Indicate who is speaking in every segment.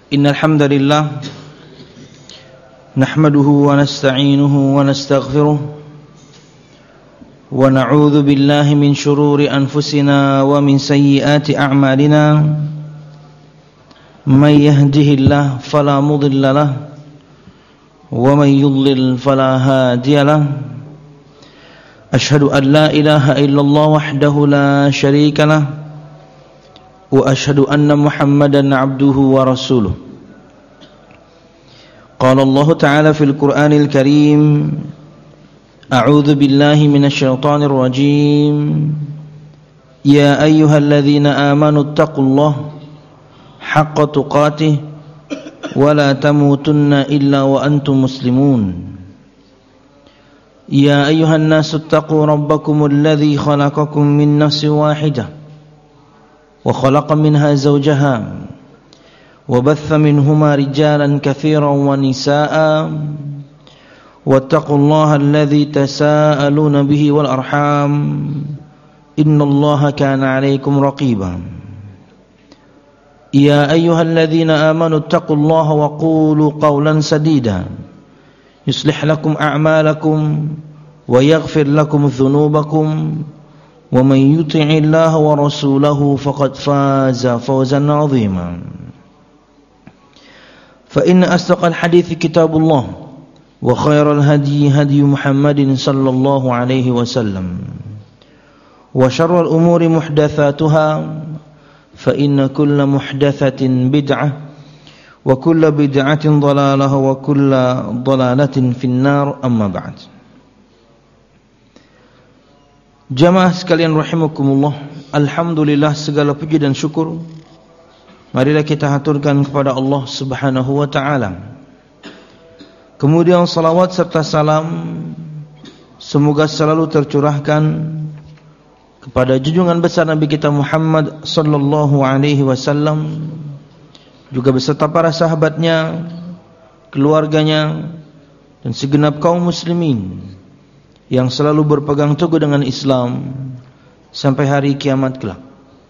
Speaker 1: Innal hamdalillah nahmaduhu wa nasta'inuhu wa nastaghfiruh wa na'udzu billahi min shururi anfusina wa min sayyiati a'malina may yahdihillahu fala mudilla lahu wa may yudlil fala hadiya lahu ashhadu an la ilaha illallah wahdahu la sharika lahu wa ashhadu anna Muhammadan abduhu wa rasuluh. Qala Allah Ta'ala fil Qur'anil Karim, a'udzu billahi minasy syaithanir rajim. Ya ayyuhalladzina amanu taqullaha haqqa tuqatih wa la tamutunna illa wa antum muslimun. Ya ayyuhan nasu taqu rabbakumul ladzi khalaqakum min nafsin wahidah وخلق منها زوجها وبث منهما رجالا كثيرا ونساء واتقوا الله الذي تساءلون به والأرحام إن الله كان عليكم رقيبا يا أيها الذين آمنوا اتقوا الله وقولوا قولا سديدا يصلح لكم أعمالكم ويغفر لكم ذنوبكم ومن يطع الله ورسوله فقد فاز فوزا عظيما فإن أصدق الحديث كتاب الله وخير الهدي هدي محمد صلى الله عليه وسلم وشر الأمور محدثاتها فإن كل محدثة بدعة وكل بدعة ضلالة وكل ضلالة في النار أما بعد. Jamaah sekalian rahimakumullah, alhamdulillah segala puji dan syukur marilah kita haturkan kepada Allah Subhanahu wa taala. Kemudian salawat serta salam semoga selalu tercurahkan kepada junjungan besar Nabi kita Muhammad sallallahu alaihi wasallam, juga beserta para sahabatnya, keluarganya dan segenap kaum muslimin yang selalu berpegang teguh dengan Islam sampai hari kiamat kelak.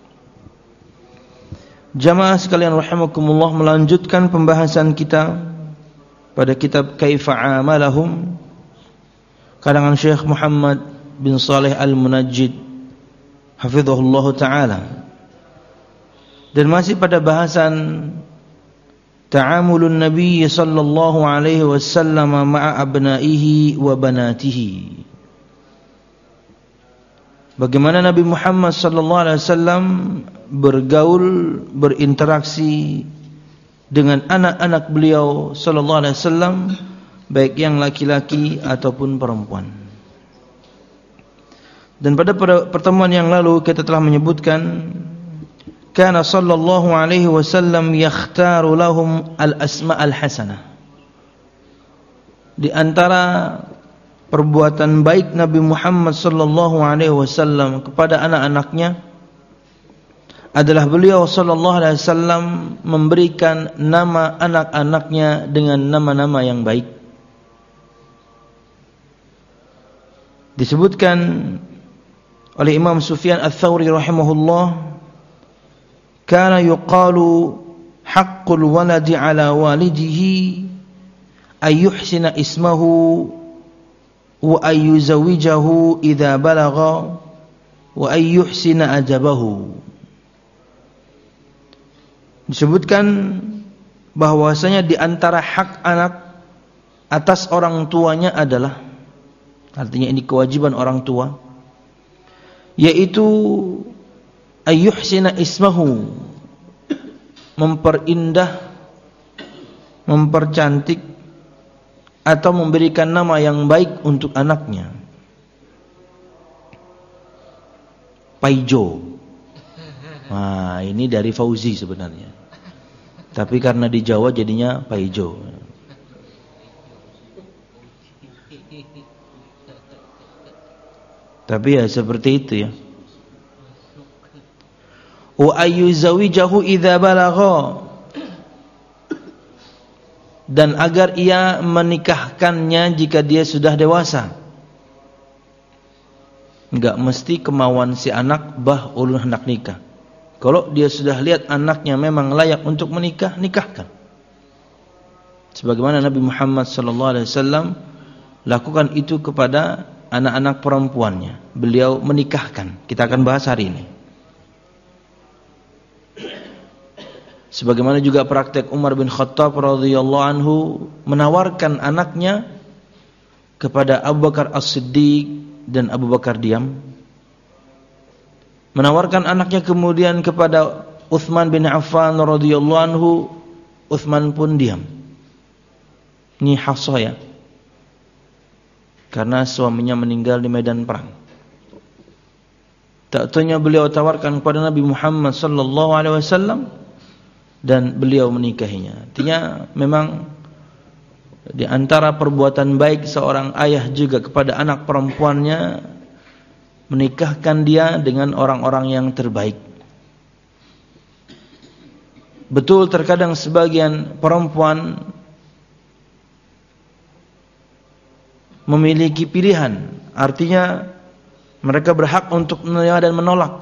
Speaker 1: Jamaah sekalian rahimakumullah, melanjutkan pembahasan kita pada kitab Kaifa Amalahum karangan Syekh Muhammad bin Shalih Al-Munajjid hafizahullah taala, dan masih pada bahasan ta'amulun Nabi sallallahu alaihi wasallam ma'a abnaihi wa banatihi. Bagaimana Nabi Muhammad sallallahu alaihi wasallam bergaul, berinteraksi dengan anak-anak beliau sallallahu alaihi wasallam, baik yang laki-laki ataupun perempuan. Dan pada pertemuan yang lalu kita telah menyebutkan kana sallallahu alaihi wasallam yakhtaru lahum al-asma' al-hasanah. Di antara perbuatan baik Nabi Muhammad sallallahu alaihi wasallam kepada anak-anaknya adalah beliau sallallahu alaihi wasallam memberikan nama anak-anaknya dengan nama-nama yang baik. Disebutkan oleh Imam Sufyan Ats-Tsauri rahimahullah, kana yuqalu haqqul waladi ala walidihi ay yuhsina ismahu wa ay yuzawwijahu idza balagha wa ay yuhsina ajabahu. Disebutkan bahwasanya di antara hak anak atas orang tuanya adalah, artinya ini kewajiban orang tua, yaitu ayyuhsina ismahu, memperindah, mempercantik atau memberikan nama yang baik untuk anaknya. Paijo. Nah, ini dari Fauzi sebenarnya, tapi karena di Jawa jadinya Paijo. Tapi ya seperti itu ya. Wa ayyuzawijahu idza balagha, dan agar ia menikahkannya jika dia sudah dewasa. Enggak mesti kemauan si anak bah ulun hendak nikah. Kalau dia sudah lihat anaknya memang layak untuk menikah, nikahkan. Sebagaimana Nabi Muhammad sallallahu alaihi wasallam lakukan itu kepada anak-anak perempuannya. Beliau menikahkan. Kita akan bahas hari ini. Sebagaimana juga praktek Umar bin Khattab radhiyallahu anhu menawarkan anaknya kepada Abu Bakar As-Siddiq dan Abu Bakar diam. Menawarkan anaknya kemudian kepada Utsman bin Affan radhiyallahu anhu, Utsman pun diam. Ini Hafsah ya. Karena suaminya meninggal di medan perang. Tak tanya beliau tawarkan kepada Nabi Muhammad sallallahu alaihi wasallam dan beliau menikahinya. Artinya memang di antara perbuatan baik seorang ayah juga kepada anak perempuannya menikahkan dia dengan orang-orang yang terbaik. Betul terkadang sebagian perempuan memiliki pilihan, artinya mereka berhak untuk menerima dan menolak.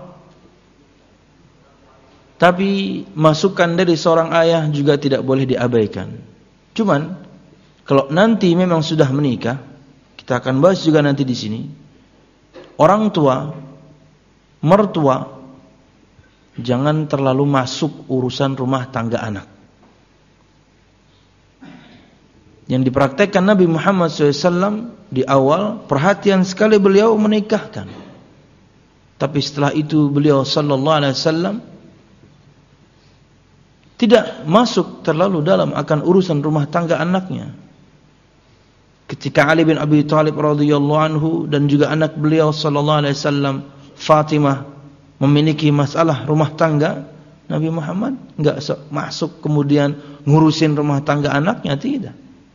Speaker 1: Tapi masukan dari seorang ayah juga tidak boleh diabaikan. Cuman kalau nanti memang sudah menikah, kita akan bahas juga nanti di sini. Orang tua, mertua, jangan terlalu masuk urusan rumah tangga anak. Yang dipraktekkan Nabi Muhammad SAW di awal, perhatian sekali beliau menikahkan. Tapi setelah itu beliau sallallahu alaihi wasallam tidak masuk terlalu dalam akan urusan rumah tangga anaknya. Ketika Ali bin Abi Thalib radhiyallahu anhu dan juga anak beliau sallallahu alaihi wasallam Fatimah memiliki masalah rumah tangga, Nabi Muhammad enggak masuk kemudian ngurusin rumah tangga anaknya, tidak.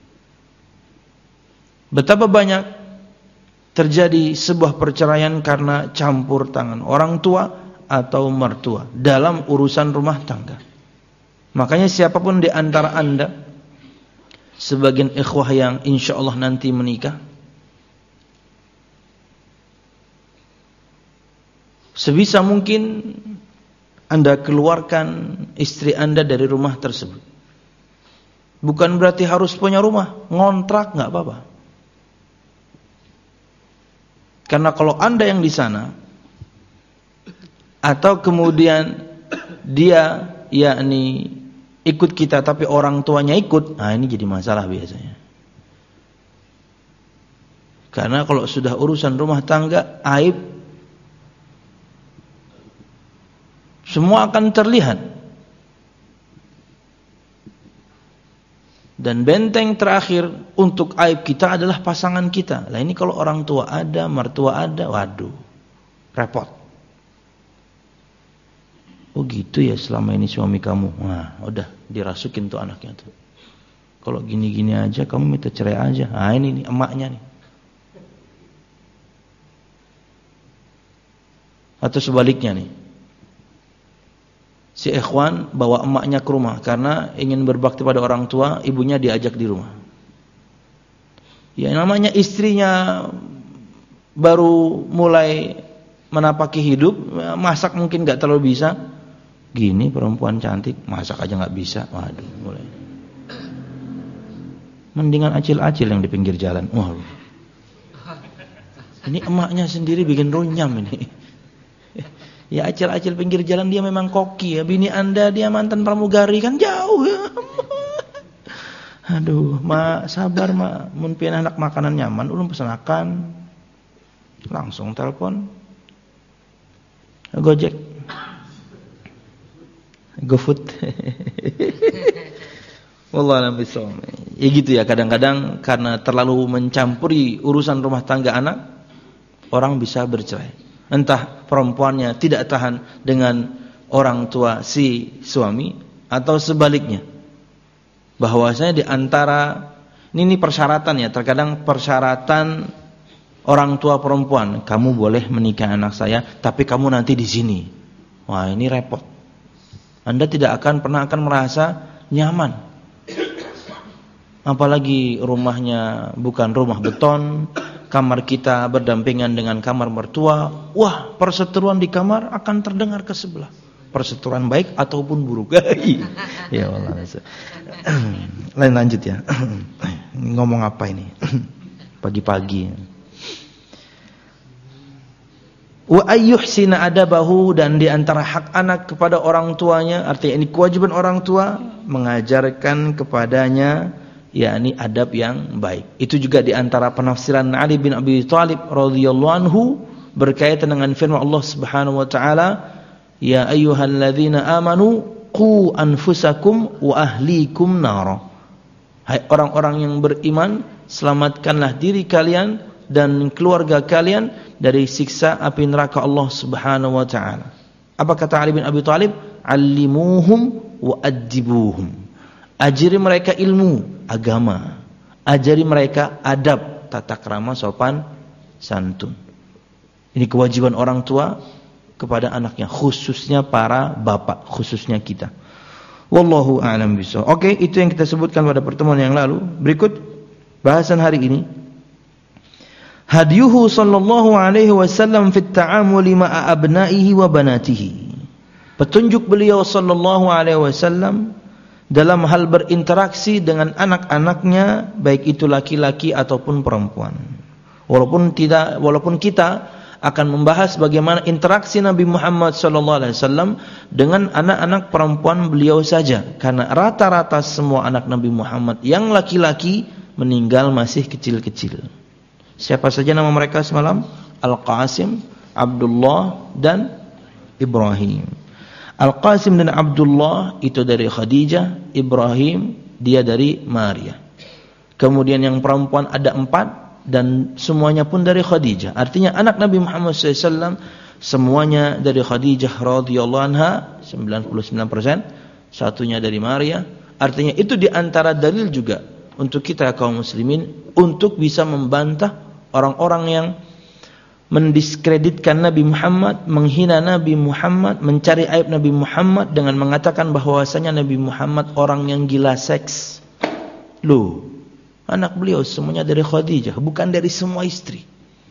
Speaker 1: Betapa banyak terjadi sebuah perceraian karena campur tangan orang tua atau mertua dalam urusan rumah tangga. Makanya siapapun di antara Anda, sebagian ikhwah yang insyaallah nanti menikah, sebisa mungkin Anda keluarkan istri Anda dari rumah tersebut. Bukan berarti harus punya rumah, ngontrak enggak apa-apa. Karena kalau Anda yang di sana atau kemudian dia yakni ikut kita tapi orang tuanya ikut, nah ini jadi masalah biasanya. Karena kalau sudah urusan rumah tangga, aib semua akan terlihat. Dan benteng terakhir untuk aib kita adalah pasangan kita. Lah ini kalau orang tua ada, mertua ada, waduh, repot. Oh gitu ya selama ini suami kamu. Nah, udah dirasukin tuh anaknya tuh. Kalau gini-gini aja kamu minta cerai aja. Nah ini nih emaknya nih. Atau sebaliknya nih. Si ikhwan bawa emaknya ke rumah karena ingin berbakti pada orang tua, ibunya diajak di rumah. Ya namanya istrinya baru mulai menapaki hidup, masak mungkin enggak terlalu bisa. Gini perempuan cantik, masak aja enggak bisa. Waduh, mulai. Mendingan acil-acil yang di pinggir jalan. Wah. Ini emaknya sendiri bikin runyam ini. Ya acil-acil pinggir jalan dia memang koki ya. Bini Anda dia mantan pramugari kan jauh ya. Aduh, mak sabar mak. Mun pian anak makanan nyaman ulun pesenakan. Langsung telepon. Gojek. GoFood. Wallahualam bishawab. Ya gitu ya, kadang-kadang karena terlalu mencampuri urusan rumah tangga anak, orang bisa bercerai. Entah perempuannya tidak tahan dengan orang tua si suami atau sebaliknya. Bahwasanya di antara ini persyaratan ya, terkadang persyaratan orang tua perempuan, kamu boleh menikah anak saya, tapi kamu nanti di sini. Wah, ini repot. Anda tidak pernah akan merasa nyaman. Apalagi rumahnya bukan rumah beton, kamar kita berdampingan dengan kamar mertua. Wah, perseteruan di kamar akan terdengar ke sebelah. persetujuan baik ataupun buruk. Ya Allah. Lain lanjut ya. Ngomong apa ini? Pagi-pagi. Wa ayyuhsina adabahu, dan di antara hak anak kepada orang tuanya, artinya ini kewajiban orang tua mengajarkan kepadanya yakni adab yang baik. Itu juga di antara penafsiran Ali bin Abi Thalib radhiyallahu anhu berkaitan dengan firman Allah Subhanahu wa taala, ya ayyuhalladzina amanu qu anfusakum wa ahlikum nar. Hai orang-orang yang beriman, selamatkanlah diri kalian dan keluarga kalian dari siksa api neraka Allah Subhanahu wa taala. Apa kata Ali bin Abi Thalib? Allimuhum wa adibuhum. Ajari mereka ilmu agama, ajari mereka adab, tata krama, sopan santun. Ini kewajiban orang tua kepada anaknya, khususnya para bapak, khususnya kita. Wallahu a'lam bishawab. Oke, itu yang kita sebutkan pada pertemuan yang lalu. Berikut bahasan hari ini. Hadiyuhu sallallahu alaihi wasallam fit ta'amuli ma'a abnaihi wa banatihi. Petunjuk beliau sallallahu alaihi wasallam dalam hal berinteraksi dengan anak-anaknya, baik itu laki-laki ataupun perempuan. Walaupun kita akan membahas bagaimana interaksi Nabi Muhammad SAW dengan anak-anak perempuan beliau saja, karena rata-rata semua anak Nabi Muhammad yang laki-laki meninggal masih kecil-kecil. Siapa saja nama mereka semalam? Al-Qasim, Abdullah, dan Ibrahim. Al-Qasim dan Abdullah itu dari Khadijah, Ibrahim dia dari Maria. Kemudian yang perempuan ada 4 dan semuanya pun dari Khadijah. Artinya anak Nabi Muhammad SAW semuanya dari Khadijah radhiyallahu anha 99%, satunya dari Maria. Artinya itu diantara dalil juga untuk kita kaum muslimin untuk bisa membantah orang-orang yang mendiskreditkan Nabi Muhammad, menghina Nabi Muhammad, mencari aib Nabi Muhammad dengan mengatakan bahwasanya Nabi Muhammad orang yang gila seks. Loh, anak beliau semuanya dari Khadijah, bukan dari semua istri.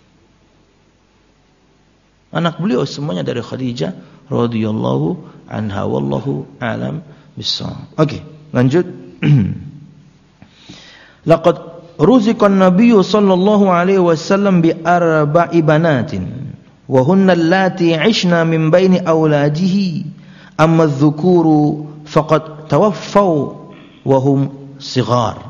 Speaker 1: Anak beliau semuanya dari Khadijah radhiyallahu anha, wallahu a'lam bissawab. Oke, lanjut. Laqad ruziqan nabiyyu sallallahu alaihi wasallam bi arba'i banatin wa hunna allati 'ishna min baini auladihi amma adh-dhukuru faqad tawaffaw wa hum shighar.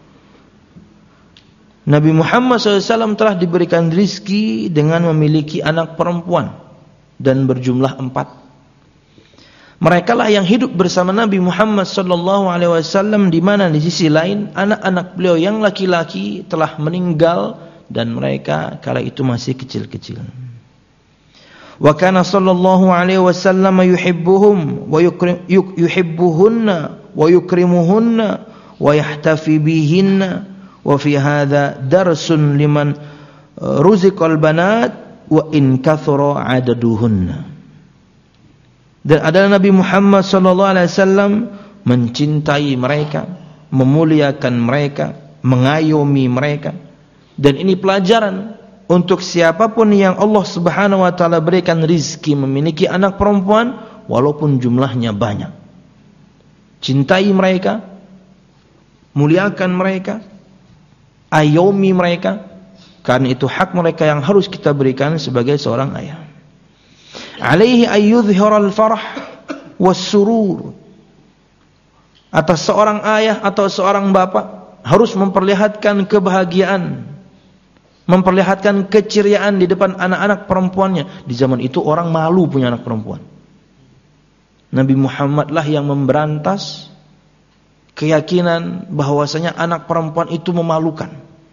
Speaker 1: Nabi Muhammad SAW telah diberikan rizki dengan memiliki anak perempuan dan berjumlah 4. Mereka lah yang hidup bersama Nabi Muhammad SAW, di mana di sisi lain anak-anak beliau yang laki-laki telah meninggal dan mereka kala itu masih kecil-kecil. Wa kana sallallahu alaihi wasallam yuhibbuhum wa yuhibbuhunna wa yukrimuhunna wa yahtafi bihinna wa fi hadha darsun liman ruziqal banat wa in kathura adaduhunna. Dan adalah Nabi Muhammad SAW mencintai mereka, memuliakan mereka, mengayomi mereka. Dan ini pelajaran untuk siapapun yang Allah Subhanahu wa taala berikan rizki memiliki anak perempuan walaupun jumlahnya banyak. Cintai mereka, muliakan mereka, ayomi mereka, karena itu hak mereka yang harus kita berikan sebagai seorang ayah. Alaihi ayyudhhiral farah was-surur. Atas seorang ayah atau seorang bapak harus memperlihatkan kebahagiaan, memperlihatkan keceriaan di depan anak-anak perempuannya. Di zaman itu orang malu punya anak perempuan. Nabi Muhammad lah yang memberantas keyakinan bahwasanya anak perempuan itu memalukan.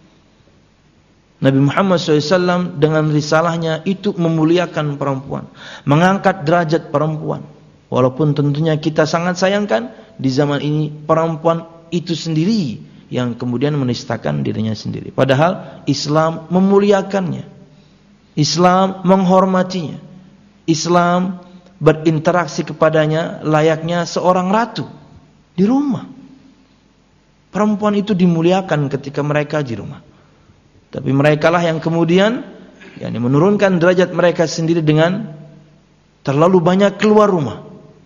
Speaker 1: Nabi Muhammad SAW dengan risalahnya itu memuliakan perempuan, mengangkat derajat perempuan. Walaupun tentunya kita sangat sayangkan di zaman ini perempuan itu sendiri yang kemudian menistakan dirinya sendiri. Padahal Islam memuliakannya, Islam menghormatinya, Islam berinteraksi kepadanya layaknya seorang ratu di rumah. Perempuan itu dimuliakan ketika mereka di rumah. Tapi mereka lah yang kemudian menurunkan derajat mereka sendiri dengan terlalu banyak keluar rumah.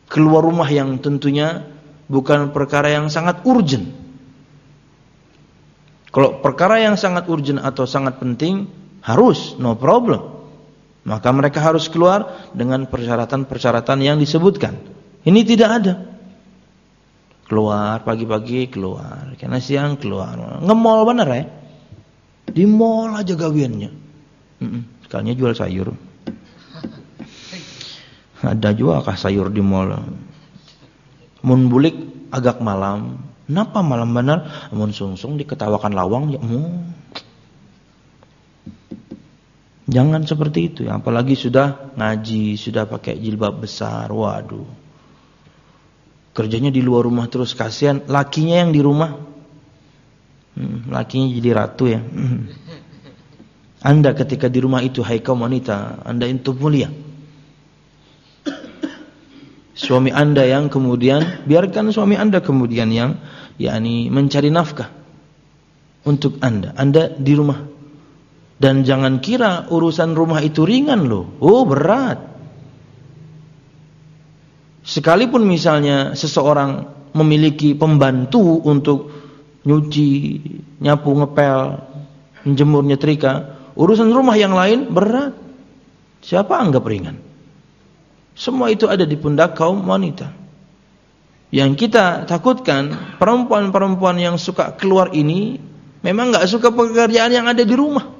Speaker 1: keluar rumah yang tentunya bukan perkara yang sangat urgent. Kalau perkara yang sangat urgent atau sangat penting, harus, no problem. Maka mereka harus keluar dengan persyaratan-persyaratan yang disebutkan. Ini tidak ada. Keluar pagi-pagi keluar, karena siang keluar. Nge-mall bener ya? Di mall aja gawiannya. Sekalinya jual sayur. Ada juga kah sayur di mall. Mun bulik agak malam. Kenapa malam benar? Mun sungsung diketawakan lawang ya. Jangan seperti itu ya. Apalagi sudah ngaji, sudah pakai jilbab besar. Waduh. Kerjanya di luar rumah terus, kasihan lakinya yang di rumah. Lakinya jadi ratu ya. Anda ketika di rumah itu, hai kaum wanita, Anda itu mulia. Suami Anda yang kemudian, biarkan suami Anda kemudian yang yakni mencari nafkah untuk Anda. Anda di rumah. Dan jangan kira urusan rumah itu ringan loh. Oh, berat. Sekalipun misalnya seseorang memiliki pembantu untuk nyuci, nyapu, ngepel, menjemur, nyetrika, urusan rumah yang lain berat. Siapa anggap ringan? Semua itu ada di pundak kaum wanita. Yang kita takutkan, perempuan-perempuan yang suka keluar ini memang gak suka pekerjaan yang ada di rumah.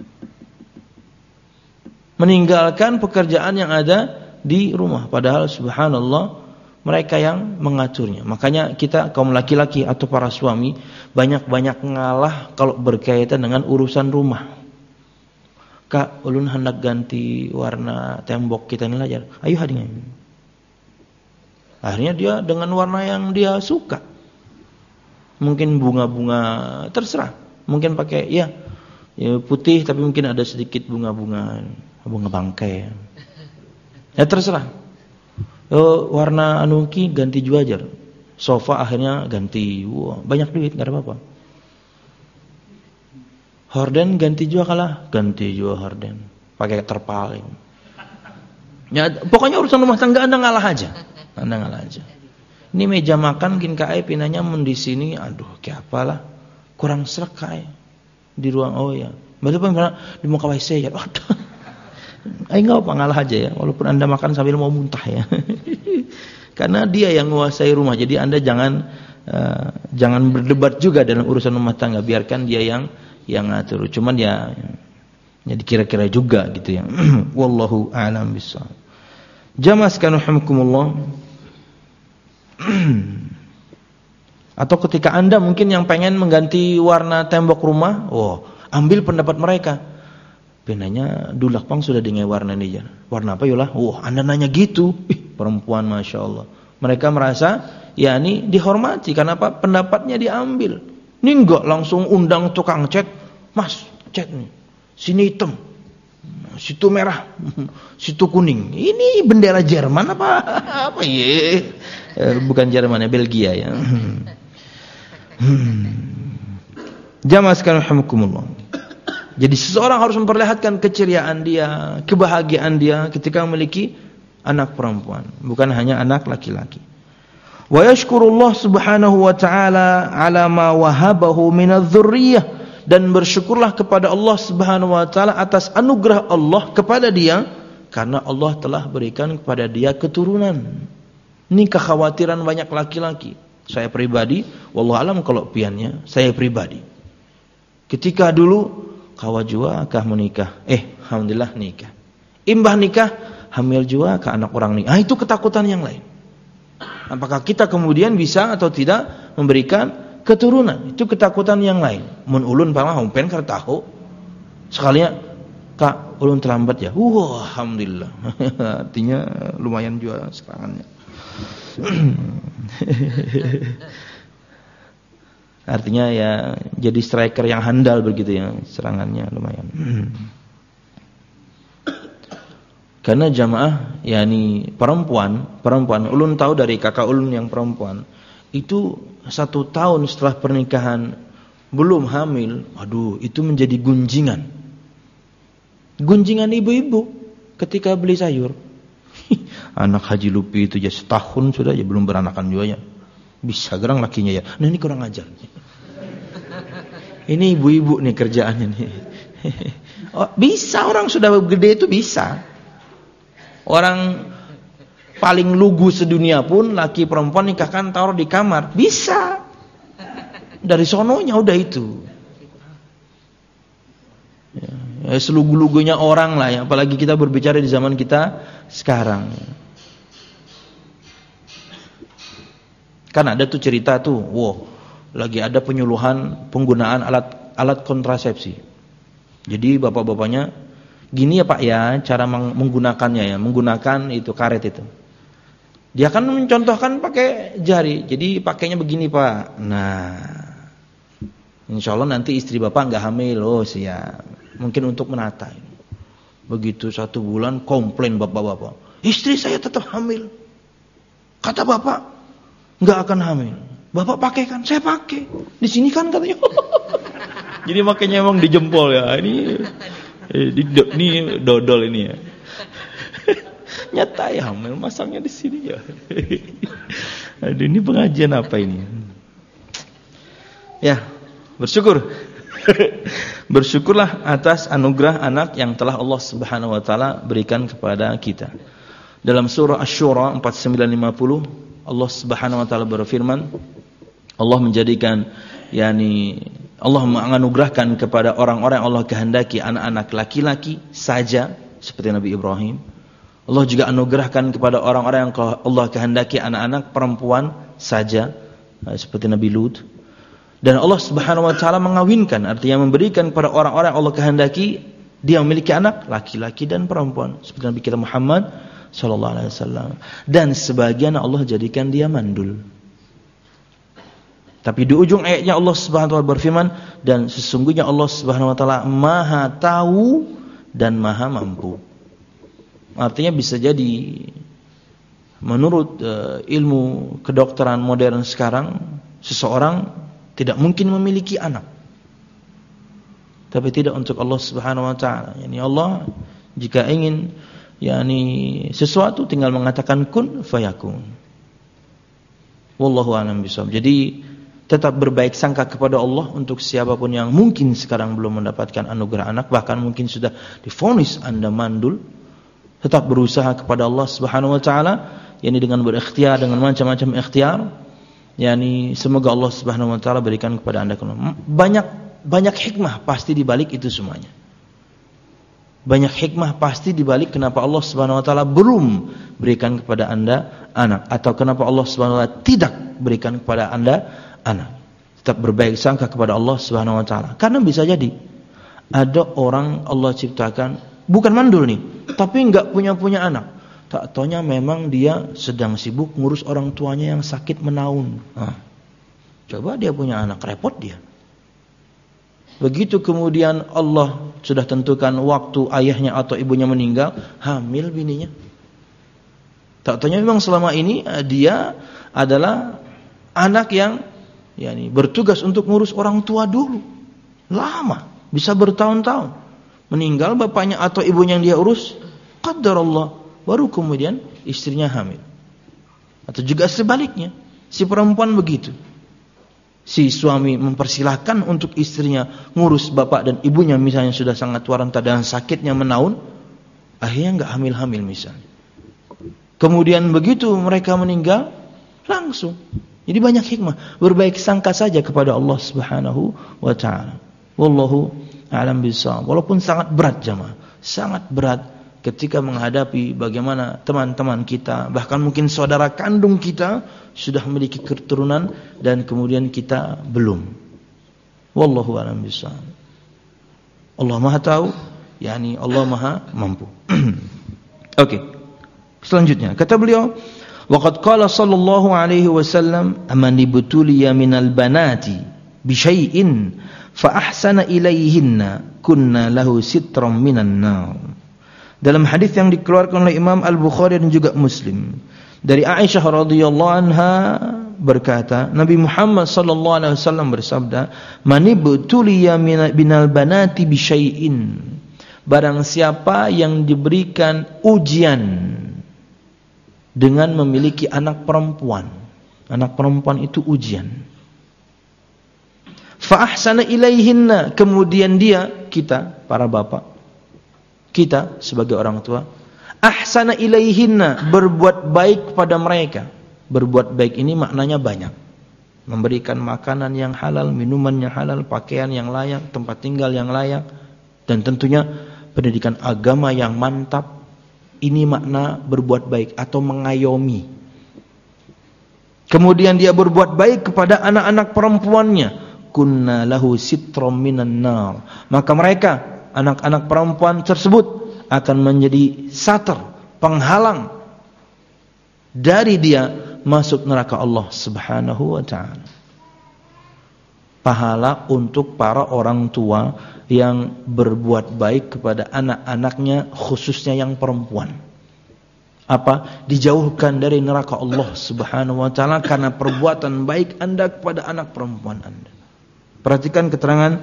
Speaker 1: Meninggalkan pekerjaan yang ada di rumah, padahal subhanallah mereka yang mengaturnya. Makanya kita kaum laki-laki atau para suami banyak-banyak ngalah kalau berkaitan dengan urusan rumah. Kak, ulun hendak ganti warna tembok kita ini aja. Ayo hadirnya. Akhirnya dia dengan warna yang dia suka. Mungkin bunga-bunga, terserah. Mungkin pakai ya putih tapi mungkin ada sedikit bunga-bunga bangkai. Ya terserah. Warna anuki ganti juajar. Sofa akhirnya ganti. Wah, banyak duit, enggak ada apa-apa. Horden ganti juga kalah, ganti juga horden. Pakai terpal. Ya, pokoknya urusan rumah tangga Anda ngalah aja. Anda ngalah aja. Ini meja makan mungkin kae pinanya mun di sini, aduh, kayak apalah. Kurang serak kae. Di ruang ya. Betul di muka WC ya. Waduh. Enggak apa ngalah aja ya, walaupun Anda makan sambil mau muntah ya. Karena dia yang menguasai rumah. Jadi Anda jangan berdebat juga dalam urusan rumah tangga, biarkan dia yang ngatur. Cuman ya dikira-kira juga gitu ya. Wallahu a'lam bishawab. Jamaah sekalian rahimakumullah. Atau ketika Anda mungkin yang pengen mengganti warna tembok rumah, ambil pendapat mereka. Benanya dulak pang sudah dengan warna ini ya. Warna apa yolah? Anda nanya gitu. Perempuan Masya Allah. Mereka merasa ini dihormati. Karena apa? Pendapatnya diambil. Ini enggak langsung undang tukang cat. Mas, cat nih. Sini hitam. Situ merah. Situ kuning. Ini bendera Jerman apa? Apa ya? Bukan Jerman ya, Belgia ya. Jamaah sekalian rahimakumullah. Jadi seseorang harus memperlihatkan keceriaan dia, kebahagiaan dia ketika memiliki anak perempuan, bukan hanya anak laki-laki. Wa yashkurullah subhanahu wa ta'ala ala ma wahabahu minadh-dhurriyyah, dan bersyukurlah kepada Allah subhanahu wa ta'ala atas anugerah Allah kepada dia, karena Allah telah berikan kepada dia keturunan. Ini kekhawatiran banyak laki-laki. Saya pribadi, wallahu alam kalau piannya, saya pribadi. Ketika dulu kawa jua kah menikah? Alhamdulillah nikah. Imbah nikah, hamil jua ke anak orang nikah. Itu ketakutan yang lain. Apakah kita kemudian bisa atau tidak memberikan keturunan? Itu ketakutan yang lain. Mun ulun pamah umpen keur tahu. Sekalinya, Kak, ulun terlambat ya. Alhamdulillah. Artinya lumayan juga serangannya. Artinya ya jadi striker yang handal begitu ya, serangannya lumayan. Karena jamaah yakni perempuan ulun tahu dari kakak ulun yang perempuan itu 1 tahun setelah pernikahan belum hamil, aduh itu menjadi gunjingan ibu-ibu ketika beli sayur. Anak Haji Lupi itu ya setahun sudah ya belum beranakan juga ya. Bisa gerang lakinya ya. Nah ini kurang ajar. Ini ibu-ibu nih kerjaannya nih. Oh, bisa orang sudah gede itu bisa. Orang paling lugu sedunia pun laki perempuan nikahkan taruh di kamar. Bisa. Dari sononya udah itu. Ya, selugu-lugunya orang lah ya. Apalagi kita berbicara di zaman kita sekarang. Kan ada tuh cerita tuh, lagi ada penyuluhan penggunaan alat kontrasepsi. Jadi bapak-bapaknya, gini ya Pak ya, cara menggunakannya ya, menggunakan itu karet itu. Dia kan mencontohkan pakai jari, jadi pakainya begini Pak. Nah, insya Allah nanti istri bapak nggak hamil, siap. Mungkin untuk menata. Begitu 1 bulan komplain bapak-bapak, istri saya tetap hamil. Kata bapak, nggak akan hamil. Bapak pakai kan? Saya pakai. Di sini kan katanya. Jadi makanya emang di jempol ya. Ini dodol ini ya. Nyata ya hamil, masangnya di sini ya. Aduh, ini pengajian apa ini? Ya, bersyukur. Bersyukurlah atas anugerah anak yang telah Allah Subhanahu wa taala berikan kepada kita. Dalam surah Asy-Syura 4950 Allah Subhanahu wa taala berfirman, Allah menjadikan Allah menganugerahkan kepada orang-orang yang Allah kehendaki anak-anak laki-laki saja seperti Nabi Ibrahim. Allah juga anugerahkan kepada orang-orang yang Allah kehendaki anak-anak perempuan saja seperti Nabi Lut. Dan Allah Subhanahu wa taala mengawinkan, artinya memberikan kepada orang-orang yang Allah kehendaki dia memiliki anak laki-laki dan perempuan seperti Nabi kita Muhammad sallallahu alaihi wasallam. Dan sebagian Allah jadikan dia mandul. Tapi di ujung ayatnya Allah Subhanahu wa taala berfirman, dan sesungguhnya Allah Subhanahu wa taala Maha tahu dan Maha mampu. Artinya bisa jadi menurut ilmu kedokteran modern sekarang seseorang tidak mungkin memiliki anak. Tapi tidak untuk Allah Subhanahu wa taala. Allah jika ingin sesuatu tinggal mengatakan kun fayakun. Wallahu a'lam bishawab. Jadi tetap berbaik sangka kepada Allah untuk siapapun yang mungkin sekarang belum mendapatkan anugerah anak, bahkan mungkin sudah divonis Anda mandul. Tetap berusaha kepada Allah Subhanahu wa taala, dengan berikhtiar, dengan macam-macam ikhtiar. Semoga Allah Subhanahu wa taala berikan kepada Anda banyak hikmah pasti di balik itu semuanya. Banyak hikmah pasti di balik kenapa Allah Subhanahu wa taala belum berikan kepada Anda anak, atau kenapa Allah Subhanahu wa taala tidak berikan kepada Anda anak. Tetap berbaik sangka kepada Allah Subhanahu wa taala. Karena bisa jadi ada orang Allah ciptakan bukan mandul nih, tapi enggak punya anak. Tak taunya memang dia sedang sibuk ngurus orang tuanya yang sakit menaun. Coba dia punya anak, repot dia. Begitu kemudian Allah sudah tentukan waktu ayahnya atau ibunya meninggal, hamil bininya. Tak taunya memang selama ini dia adalah anak yang bertugas untuk ngurus orang tua dulu. Lama, bisa bertahun-tahun. Meninggal bapaknya atau ibunya yang dia urus, qadarullah, baru kemudian istrinya hamil. Atau juga sebaliknya, si perempuan begitu. Si suami mempersilahkan untuk istrinya ngurus bapak dan ibunya misalnya sudah sangat tua renta dan sakitnya menaun, akhirnya enggak hamil-hamil misalnya. Kemudian begitu mereka meninggal, langsung. Jadi banyak hikmah. Berbaik sangka saja kepada Allah Subhanahu wa taala. Wallahu a'lam bishawab. Walaupun sangat berat jemaah, sangat berat ketika menghadapi bagaimana teman-teman kita, bahkan mungkin saudara kandung kita sudah memiliki keturunan dan kemudian kita belum. Wallahu a'lam bishawab. Allah Maha tahu, Allah Maha mampu. Oke. Selanjutnya kata beliau, waqad qala sallallahu alaihi wasallam, "Man ibtuliya minal banati bi syai'in fa ahsana ilaihinna kunna lahu sitran minan nar." Dalam hadis yang dikeluarkan oleh Imam Al-Bukhari dan juga Muslim dari Aisyah radhiyallahu anha berkata, Nabi Muhammad sallallahu alaihi wasallam bersabda, "Man ibtuliya minal banati bi syai'in." Barang siapa yang diberikan ujian dengan memiliki anak perempuan. Anak perempuan itu ujian. Fa ahsana ilaihinna, kemudian kita para bapak, kita sebagai orang tua, ahsana ilaihinna, berbuat baik kepada mereka. Berbuat baik ini maknanya banyak. Memberikan makanan yang halal, minuman yang halal, pakaian yang layak, tempat tinggal yang layak, dan tentunya pendidikan agama yang mantap. Ini makna berbuat baik atau mengayomi. Kemudian dia berbuat baik kepada anak-anak perempuannya. Kunna lahu sitram minan nar. Maka mereka, anak-anak perempuan tersebut akan menjadi satar, penghalang dari dia masuk neraka Allah Subhanahu wa ta'ala. Pahala untuk para orang tua yang berbuat baik kepada anak-anaknya, khususnya yang perempuan. Apa? Dijauhkan dari neraka Allah Subhanahu wa ta'ala karena perbuatan baik Anda kepada anak perempuan Anda. Perhatikan keterangan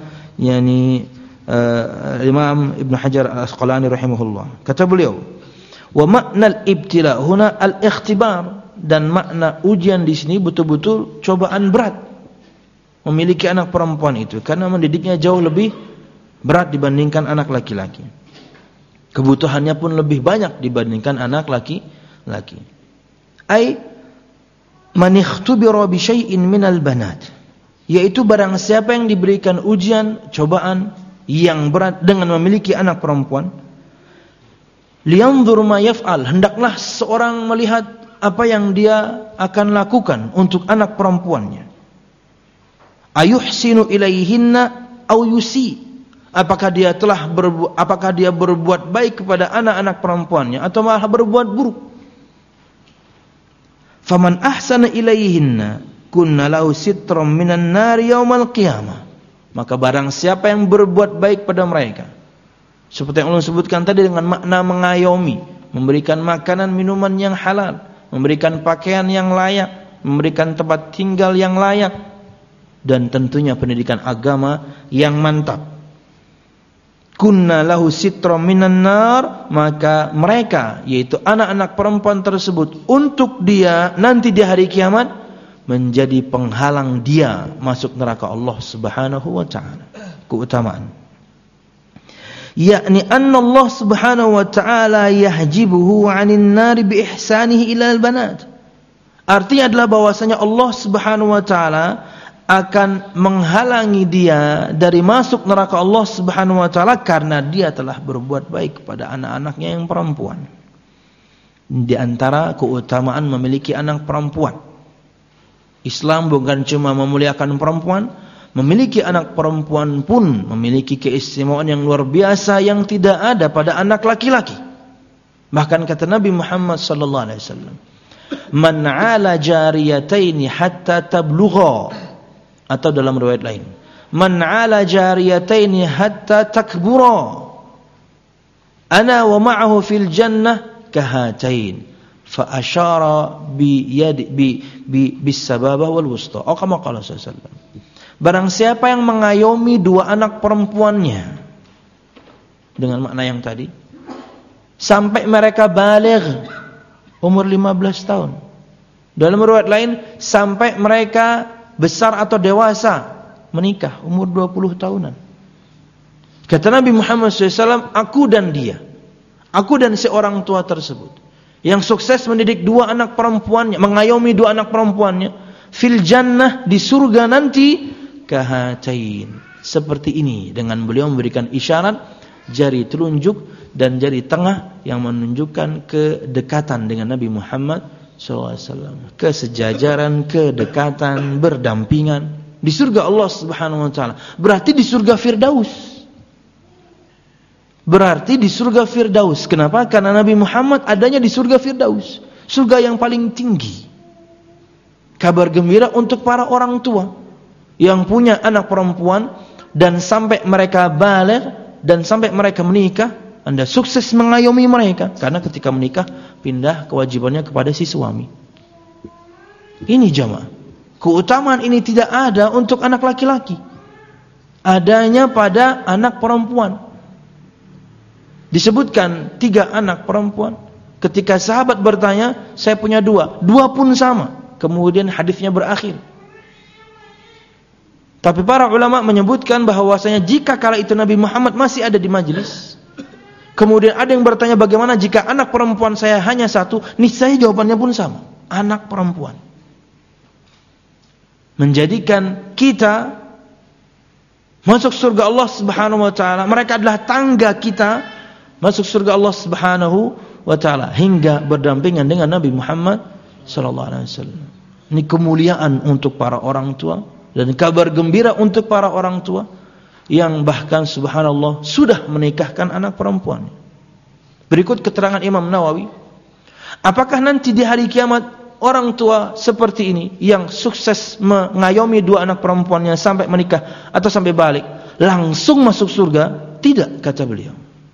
Speaker 1: Imam Ibn Hajar Al-Asqalani rahimahullah. Kata beliau, wa makna al-ibtila huna al-ikhtibar, dan makna ujian di sini betul-betul cobaan berat memiliki anak perempuan itu, karena mendidiknya jauh lebih berat dibandingkan anak laki-laki. Kebutuhannya pun lebih banyak dibandingkan anak laki-laki. Ai man ikhtubira bi syai'in minal banat, yaitu barang siapa yang diberikan ujian, cobaan yang berat dengan memiliki anak perempuan, liyanzur ma yaf'al, hendaklah seorang melihat apa yang dia akan lakukan untuk anak perempuannya. Ayuhsinu ilaihinna aw yusi, apakah dia berbuat baik kepada anak-anak perempuannya atau malah berbuat buruk. Faman ahsana ilaihinna kunna lahu sitram minan nar yaumal qiyamah, maka barang siapa yang berbuat baik pada mereka, seperti yang Allah sebutkan tadi dengan makna mengayomi, memberikan makanan minuman yang halal, memberikan pakaian yang layak, memberikan tempat tinggal yang layak, dan tentunya pendidikan agama yang mantap. Kunna lahu sitram minan nar, maka mereka, yaitu anak-anak perempuan tersebut, untuk dia nanti di hari kiamat menjadi penghalang dia masuk neraka Allah Subhanahu wa ta'ala. Keutamaan, yakni anna Allah Subhanahu wa ta'ala yahjibuhu 'anil nar bi ihsanihi ilal banat. Artinya adalah bahwasanya Allah Subhanahu wa ta'ala akan menghalangi dia dari masuk neraka Allah Subhanahu wa ta'ala karena dia telah berbuat baik kepada anak-anaknya yang perempuan. Di antara keutamaan memiliki anak perempuan, Islam bukan cuma memuliakan perempuan, memiliki anak perempuan pun memiliki keistimewaan yang luar biasa yang tidak ada pada anak laki-laki. Bahkan kata Nabi Muhammad sallallahu alaihi wasallam, "Man 'ala jariyataini hatta tablugha," atau dalam riwayat lain, "Man 'ala jariyataini hatta takbura, ana wa ma'ahu fil jannah kahatain." Fa asyara bi yadi bis sababah wal wusta. Oh, kama qala sallallahu alaihi wasallam. Barang siapa yang mengayomi dua anak perempuannya dengan makna yang tadi sampai mereka baligh umur 15 tahun. Dalam riwayat lain sampai mereka besar atau dewasa menikah umur 20 tahunan. Kata Nabi Muhammad SAW, aku dan si orang tua tersebut yang sukses mendidik dua anak perempuannya, mengayomi dua anak perempuannya, fil jannah, di surga nanti, kahatain, seperti ini, dengan beliau memberikan isyarat jari telunjuk dan jari tengah yang menunjukkan kedekatan dengan Nabi Muhammad SAW, kesejajaran, kedekatan, berdampingan di surga Allah Subhanahu wa ta'ala. Berarti di surga Firdaus. Berarti di surga Firdaus. Kenapa? Karena Nabi Muhammad adanya di surga Firdaus, surga yang paling tinggi. Kabar gembira untuk para orang tua yang punya anak perempuan dan sampai mereka baligh dan sampai mereka menikah, Anda sukses mengayomi mereka, karena ketika menikah pindah kewajibannya kepada si suami. Ini jamaah, keutamaan ini tidak ada untuk anak laki-laki, adanya pada anak perempuan. Disebutkan 3 anak perempuan Ketika sahabat bertanya, saya punya dua pun sama. Kemudian hadisnya berakhir. Tapi para ulama menyebutkan bahwasanya jika kala itu Nabi Muhammad masih ada di majelis, kemudian ada yang bertanya bagaimana jika anak perempuan saya hanya satu, niscaya jawabannya pun sama, anak perempuan. Menjadikan kita masuk surga Allah Subhanahu wa taala, mereka adalah tangga kita masuk surga Allah Subhanahu wa taala hingga berdampingan dengan Nabi Muhammad sallallahu alaihi wasallam. Ini kemuliaan untuk para orang tua dan kabar gembira untuk para orang tua yang bahkan subhanallah sudah menikahkan anak perempuan. Berikut keterangan Imam Nawawi. Apakah nanti di hari kiamat orang tua seperti ini yang sukses mengayomi dua anak perempuannya sampai menikah atau sampai balik langsung masuk surga? Tidak, kata beliau.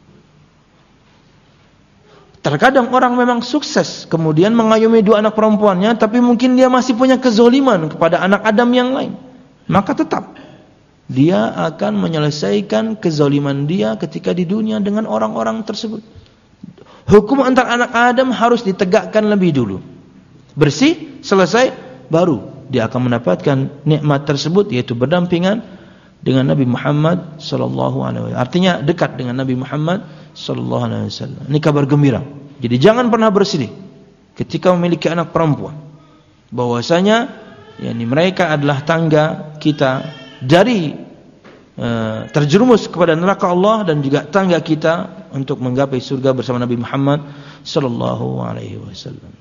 Speaker 1: Terkadang orang memang sukses kemudian mengayomi dua anak perempuannya, tapi mungkin dia masih punya kezoliman kepada anak Adam yang lain. Maka tetap dia akan menyelesaikan kezaliman dia ketika di dunia dengan orang-orang tersebut. Hukum antar anak Adam harus ditegakkan lebih dulu. Bersih, selesai, baru dia akan mendapatkan nikmat tersebut, yaitu berdampingan dengan Nabi Muhammad sallallahu alaihi wasallam. Artinya dekat dengan Nabi Muhammad sallallahu alaihi wasallam. Ini kabar gembira. Jadi jangan pernah bersedih ketika memiliki anak perempuan. Bahwasanya yakni mereka adalah tangga kita dari terjerumus kepada neraka Allah dan juga tangga kita untuk menggapai surga bersama Nabi Muhammad sallallahu alaihi wasallam.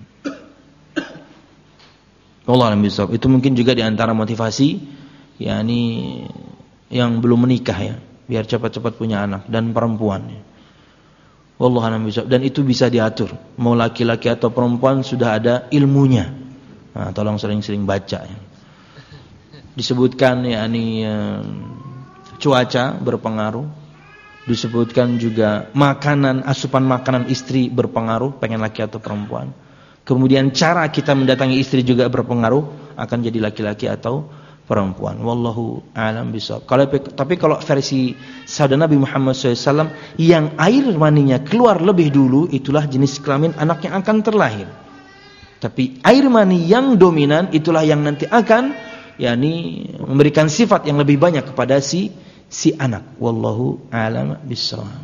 Speaker 1: Wallahu a'lam bishawab. Itu mungkin juga di antara motivasi yakni yang belum menikah ya, biar cepat-cepat punya anak dan perempuan. Wallahu a'lam bishawab. Dan itu bisa diatur, mau laki-laki atau perempuan sudah ada ilmunya. Nah, tolong sering-sering baca ya. Disebutkan yakni cuaca berpengaruh, disebutkan juga makanan, asupan makanan istri berpengaruh, pengen laki atau perempuan. Kemudian cara kita mendatangi istri juga berpengaruh, akan jadi laki-laki atau perempuan. Wallahu a'lam bishawab. Tapi kalau versi sabda Nabi Muhammad SAW, yang air maninya keluar lebih dulu, itulah jenis kelamin anak yang akan terlahir. Tapi air mani yang dominan itulah yang nanti akan yakni memberikan sifat yang lebih banyak kepada si anak. Wallahu a'lam bishawab.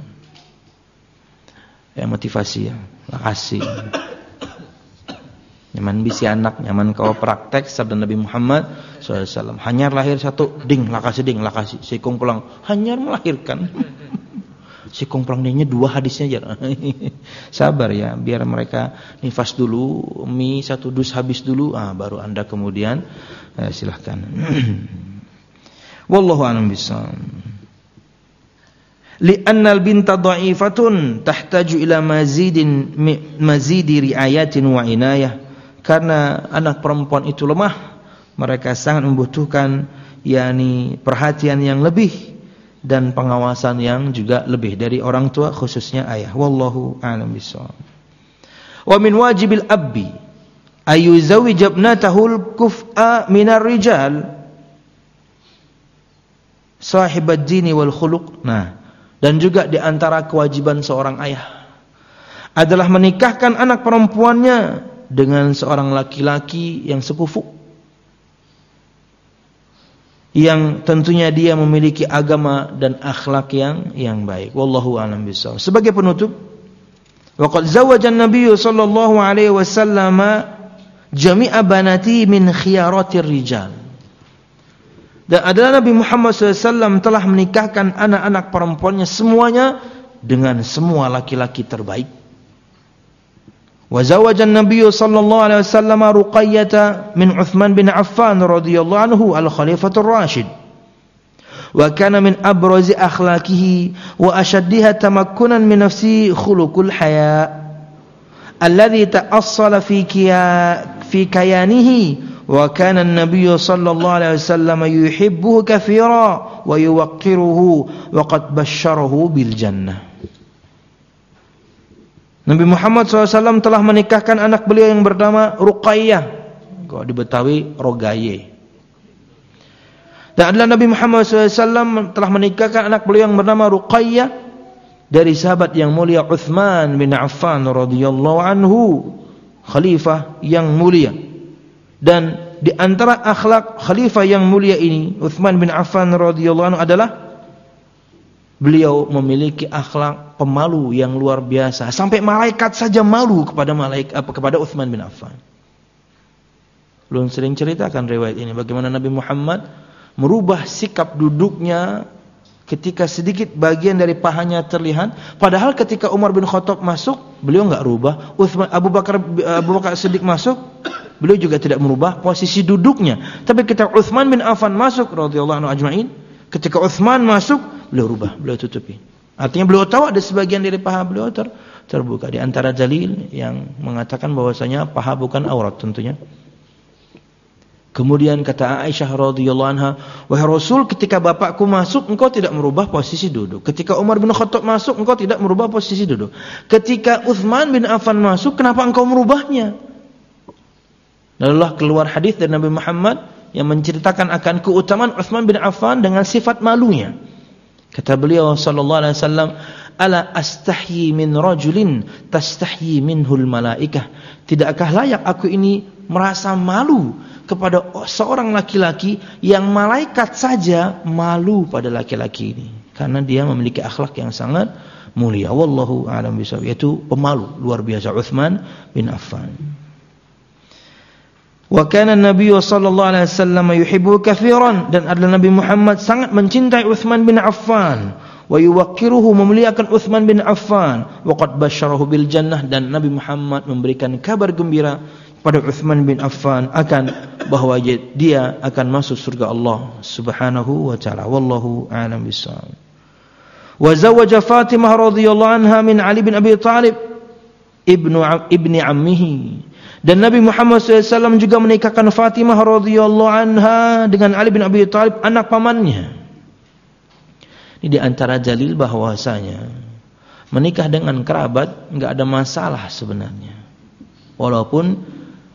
Speaker 1: Ya, motivasi ya. Makasih. Nyaman bisi anak, nyaman kau praktek sabda Nabi Muhammad SAW. Hanyar lahir satu, ding lakasi. Sikung pulang, hanyar melahirkan. Sikung pulang dingnya dua hadisnya aja. Sabar ya, biar mereka nifas dulu, mie satu dus habis dulu, baru anda kemudian silahkan. Wallahu a'lam bishawab. Li'anna al-binta dha'ifatun tahtaju ila mazidi riayatin wa inayah. Karena anak perempuan itu lemah, mereka sangat membutuhkan yakni perhatian yang lebih dan pengawasan yang juga lebih dari orang tua, khususnya ayah. Wallahu a'lam bishawab. Wa min wajibil abbi ayuzawwij ibnatahu kuf'a minar rijal sahibad dini wal khuluq. Nah, dan juga di antara kewajiban seorang ayah adalah menikahkan anak perempuannya dengan seorang laki-laki yang sekufu, yang tentunya dia memiliki agama dan akhlak yang baik. Wallahu a'lam bishawab. Sebagai penutup, waqad zawaja an-nabiy sallallahu alaihi wasallam jami'a banati min khiyaratir rijal. Dan adalah Nabi Muhammad SAW telah menikahkan anak-anak perempuannya semuanya dengan semua laki-laki terbaik. Wa zawaja an-nabiy sallallahu alaihi wasallam Ruqayyah min Uthman bin Affan radhiyallahu anhu al-Khalifatur Rashid. Wa kana min abrazi akhlaqihi wa ashaddiha tamakkunan min nafsi khuluqul haya alladhi ta'assala fi kayanihi. Wa kana an-nabiy sallallahu alaihi wasallam yuhibbuhu katsira wa yuwaqqiruhu wa qad basyarahu bil jannah. Nabi Muhammad SAW telah menikahkan anak beliau yang bernama Ruqayyah. Kalau di Betawi Rogaye. Dan adalah Nabi Muhammad SAW telah menikahkan anak beliau yang bernama Ruqayyah dari sahabat yang mulia Uthman bin Affan radhiyallahu anhu, khalifah yang mulia. Dan di antara akhlak khalifah yang mulia ini, Uthman bin Affan radhiyallahu anhu adalah beliau memiliki akhlak pemalu yang luar biasa. Sampai malaikat saja malu kepada Uthman bin Affan. Belum sering ceritakan riwayat ini bagaimana Nabi Muhammad merubah sikap duduknya ketika sedikit bagian dari pahanya terlihat. Padahal ketika Umar bin Khattab masuk, beliau enggak rubah. Abu Bakar Siddiq masuk, beliau juga tidak merubah posisi duduknya. Tapi ketika Uthman bin Affan masuk radhiyallahu anhu ajma'in, ketika Uthman masuk, beliau rubah, beliau tutupi. Artinya beliau tahu ada sebagian dari paha beliau terbuka. Di antara dalil yang mengatakan bahwasanya paha bukan aurat tentunya. Kemudian kata Aisyah radhiyallahu anha, "Wahai Rasul, ketika bapakku masuk, engkau tidak merubah posisi duduk. Ketika Umar bin Khattab masuk, engkau tidak merubah posisi duduk. Ketika Uthman bin Affan masuk, kenapa engkau merubahnya?" Lalu keluar hadis dari Nabi Muhammad yang menceritakan akan keutamaan Uthman bin Affan dengan sifat malunya. Kata beliau sallallahu alaihi wasallam, "Ala astahyi min rajulin tastahyi minhul malaikah." Tidakkah layak aku ini merasa malu kepada seorang laki-laki yang malaikat saja malu pada laki-laki ini, karena dia memiliki akhlak yang sangat mulia. Wallahu a'lam bishawab. Yaitu pemalu luar biasa Uthman bin Affan. Wa kana an-nabiy sallallahu alaihi wasallam yuhibbu katsiran, dan adalah Nabi Muhammad sangat mencintai Uthman bin Affan, wa yuwaqqiruhu, memuliakan Uthman bin Affan, wa qad basyarahu bil jannah, dan Nabi Muhammad memberikan kabar gembira pada Uthman bin Affan akan bahwa dia akan masuk surga Allah Subhanahu wa taala. Wallahu a'lam bishawab. Wa zawwaja Fatimah radhiyallahu anha min Ali bin Abi Thalib ibni ammihi, dan Nabi Muhammad SAW juga menikahkan Fatimah radhiyallahu anha dengan Ali bin Abi Thalib, anak pamannya. Ini di antara dalil bahwasanya menikah dengan kerabat enggak ada masalah sebenarnya. Walaupun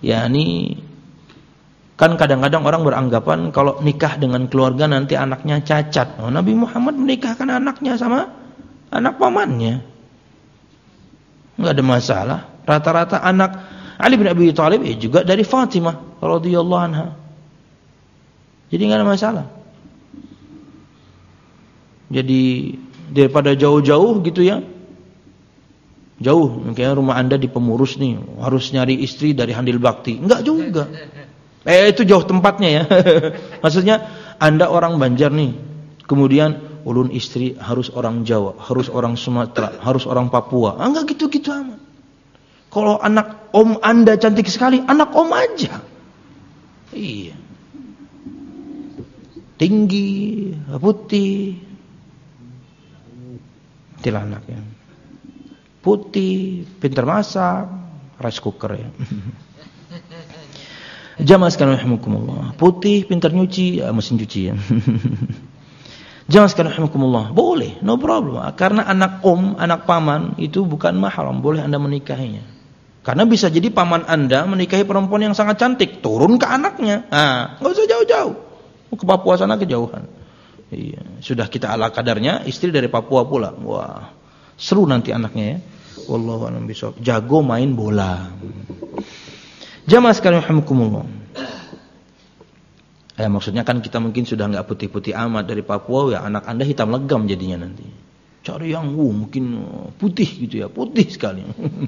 Speaker 1: kan kadang-kadang orang beranggapan kalau nikah dengan keluarga nanti anaknya cacat. Nabi Muhammad menikahkan anaknya sama anak pamannya, enggak ada masalah. Rata-rata anak Ali bin Abi Thalib juga dari Fatimah radhiyallahu anha. Jadi enggak ada masalah. Jadi daripada jauh-jauh gitu ya. Jauh, kayak rumah Anda di Pemurus nih, harus nyari istri dari Handil Bakti. Enggak juga. Itu jauh tempatnya ya. Maksudnya Anda orang Banjar nih, kemudian ulun istri harus orang Jawa, harus orang Sumatera, harus orang Papua. Enggak gitu-gitu amat. Kalau anak om Anda cantik sekali, anak om aja. Iya. Tinggi, putih. Itulah anaknya. Putih, pintar masak, rice cooker ya. Jamaah sekalian rahimakumullah. Putih, pintar nyuci, mesin cuci ya. Jamaah sekalian rahimakumullah. Boleh, no problem. Karena anak om, anak paman itu bukan mahram, boleh Anda menikahinya. Karena bisa jadi paman Anda menikahi perempuan yang sangat cantik, turun ke anaknya. Enggak usah jauh-jauh. Ke Papua sana kejauhan. Iya, sudah kita ala kadarnya, istri dari Papua pula. Wah, seru nanti anaknya ya. Wallahu a'lam bishawab. Jago main bola. Jamaah sekalian rahimakumullah. Maksudnya kan kita mungkin sudah enggak putih-putih amat dari Papua, ya anak Anda hitam legam jadinya nanti. Cari yang mungkin putih gitu ya, putih sekali.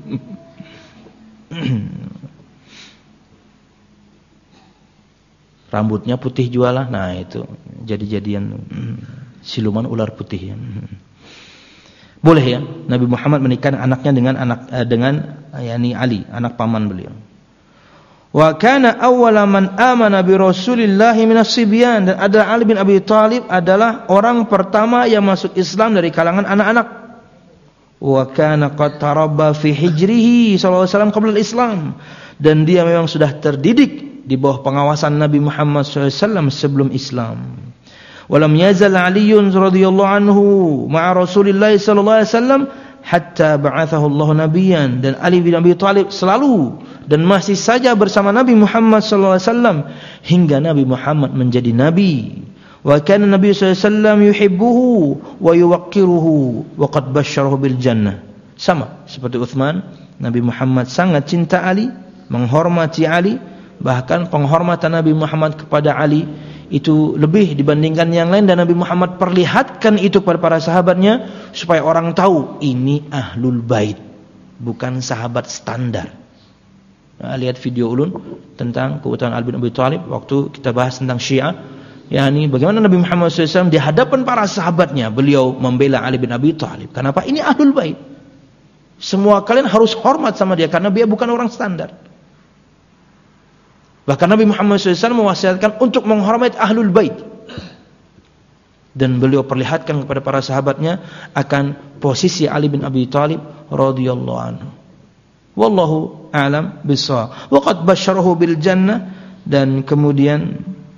Speaker 1: Rambutnya putih jualah. Nah, itu jadi-jadian siluman ular putih ya. Boleh ya, Nabi Muhammad menikah anaknya dengan Ali, anak paman beliau. Wa kana awwala man amana bi Rasulillah minas sibyan, dan adalah Ali bin Abi Thalib adalah orang pertama yang masuk Islam dari kalangan anak-anak. Wa kana qad tarabba fi hijrihi sallallahu alaihi wasallam qabla al-Islam, dan dia memang sudah terdidik di bawah pengawasan Nabi Muhammad SAW sebelum Islam. Walam yazal Aliun radhiyallahu anhu ma'a Rasulillah sallallahu alaihi wasallam hatta ba'athahu Allah nabiyyan, dan Ali bin Abi Thalib selalu dan masih saja bersama Nabi Muhammad sallallahu alaihi wasallam hingga Nabi Muhammad menjadi nabi. Wa kana Nabi sallallahu alaihi wasallam yuhibbuhu wa yuwaqqiruhu wa qad basyarahu bil jannah. Sama seperti Utsman, Nabi Muhammad sangat cinta Ali, menghormati Ali, bahkan penghormatan Nabi Muhammad kepada Ali itu lebih dibandingkan yang lain, dan Nabi Muhammad perlihatkan itu kepada para sahabatnya supaya orang tahu ini ahlul bait, bukan sahabat standar. Nah, lihat video ulun tentang keutamaan Ali bin Abi Thalib waktu kita bahas tentang Syiah, yakni bagaimana Nabi Muhammad SAW di hadapan para sahabatnya beliau membela Ali bin Abi Thalib. Kenapa? Ini ahlul bait. Semua kalian harus hormat sama dia karena dia bukan orang standar. Bahkan Nabi Muhammad SAW mewasiatkan untuk menghormati ahlul bait. Dan beliau perlihatkan kepada para sahabatnya akan posisi Ali bin Abi Thalib radhiyallahu anhu. Wallahu a'lam bissawab. Wa qad basyarahu bil jannah, dan kemudian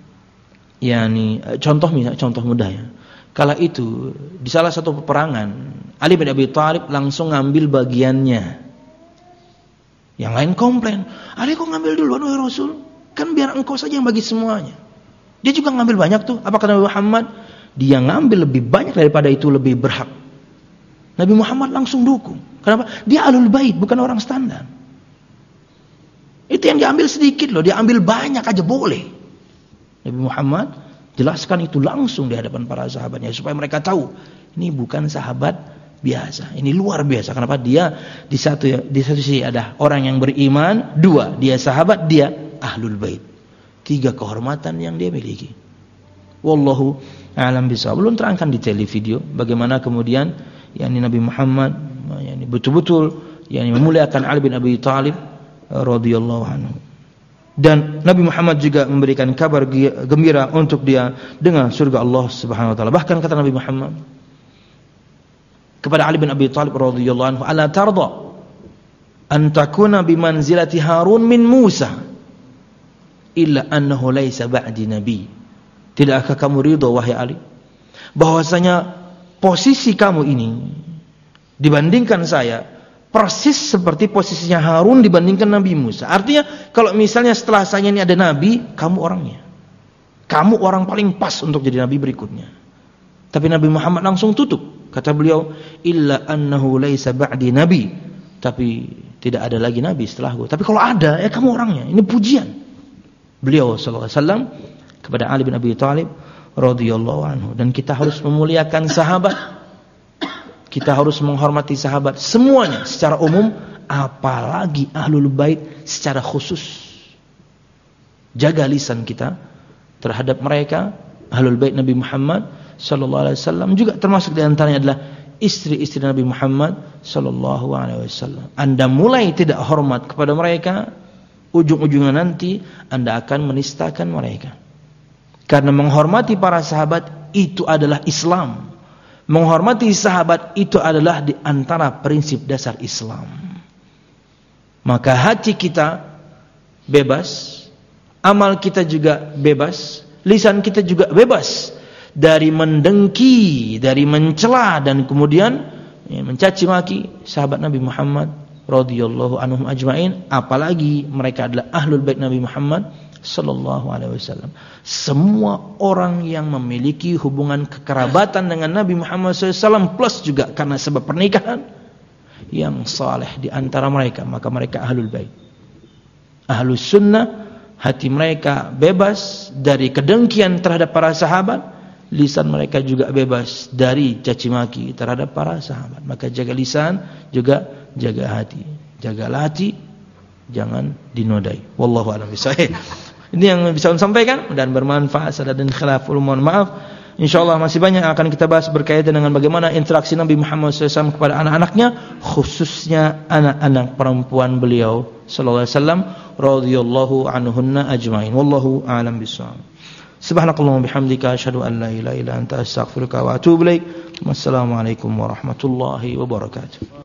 Speaker 1: contoh mudah ya. Kala itu di salah satu peperangan Ali bin Abi Thalib langsung ngambil bagiannya. Yang lain komplain, Ali kok ngambil duluan wahai Rasul? Kan biar engkau saja yang bagi semuanya. Dia juga ngambil banyak tuh. Apa kata Nabi Muhammad? Dia ngambil lebih banyak daripada itu, lebih berhak. Nabi Muhammad langsung dukung. Kenapa? Dia ahlul bait, bukan orang standar. Itu yang diambil sedikit loh, dia ambil banyak aja boleh. Nabi Muhammad jelaskan itu langsung di hadapan para sahabatnya supaya mereka tahu ini bukan sahabat biasa, ini luar biasa. Kenapa? Dia di satu sisi ada orang yang beriman, dua dia sahabat, dia ahlul bait. Tiga kehormatan yang dia miliki. Wallahu a'lam bishawab. Belum terangkan di video bagaimana kemudian yakni Nabi Muhammad yakni betul-betul yakni memuliakan Ali bin Abi Thalib radhiyallahu anhu. Dan Nabi Muhammad juga memberikan kabar gembira untuk dia dengan surga Allah Subhanahu wa taala. Bahkan kata Nabi Muhammad kepada Ali bin Abi Thalib radhiyallahu anhu, "Ala tarda an takuna bi manzilati Harun min Musa illa annahu laisa ba'di nabi." Tidakkah kamu ridha wahai Ali bahwasanya posisi kamu ini dibandingkan saya persis seperti posisinya Harun dibandingkan Nabi Musa. Artinya kalau misalnya setelah saya ini ada nabi, kamu orangnya. Kamu orang paling pas untuk jadi nabi berikutnya. Tapi Nabi Muhammad langsung tutup. Kata beliau, illa annahu laisa ba'di nabi. Tapi tidak ada lagi nabi setelahku. Tapi kalau ada, ya kamu orangnya. Ini pujian. Beliau sallallahu alaihi wasallam kepada Ali bin Abi Thalib radhiyallahu anhu. Dan kita harus memuliakan sahabat. Kita harus menghormati sahabat semuanya secara umum, apalagi ahlul bait secara khusus. Jaga lisan kita terhadap mereka, ahlul bait Nabi Muhammad sallallahu alaihi wasallam, juga termasuk di antaranya adalah istri-istri Nabi Muhammad sallallahu alaihi wasallam. Anda mulai tidak hormat kepada mereka, ujung-ujungnya nanti Anda akan menistakan mereka. Karena menghormati para sahabat itu adalah Islam. Menghormati sahabat itu adalah di antara prinsip dasar Islam. Maka hati kita bebas, amal kita juga bebas, lisan kita juga bebas dari mendengki, dari mencela dan kemudian mencaci maki sahabat Nabi Muhammad radhiyallahu anhum ajmain, apalagi mereka adalah ahlul bait Nabi Muhammad sallallahu alaihi wasallam. Semua orang yang memiliki hubungan kekerabatan dengan Nabi Muhammad SAW plus juga karena sebab pernikahan yang saleh di antara mereka, maka mereka ahlul bait. Ahlus sunnah, hati mereka bebas dari kedengkian terhadap para sahabat, lisan mereka juga bebas dari caci maki terhadap para sahabat. Maka jaga lisan, juga jaga hati. Jagalah hati, jangan dinodai. Wallahu a'lam bishawab. Ini yang bisa saya sampaikan dan bermanfaat. Salah dan khilaf, mohon maaf. Insyaallah masih banyak yang akan kita bahas berkaitan dengan bagaimana interaksi Nabi Muhammad SAW kepada anak-anaknya, khususnya anak-anak perempuan beliau sallallahu alaihi wasallam radhiyallahu anhunna ajmain. Wallahu a'lam bishawab. Subhanakallahumma bihamdika asyhadu an la ilaha illa anta astaghfiruka wa atubu ilaik. Wassalamualaikum warahmatullahi wabarakatuh.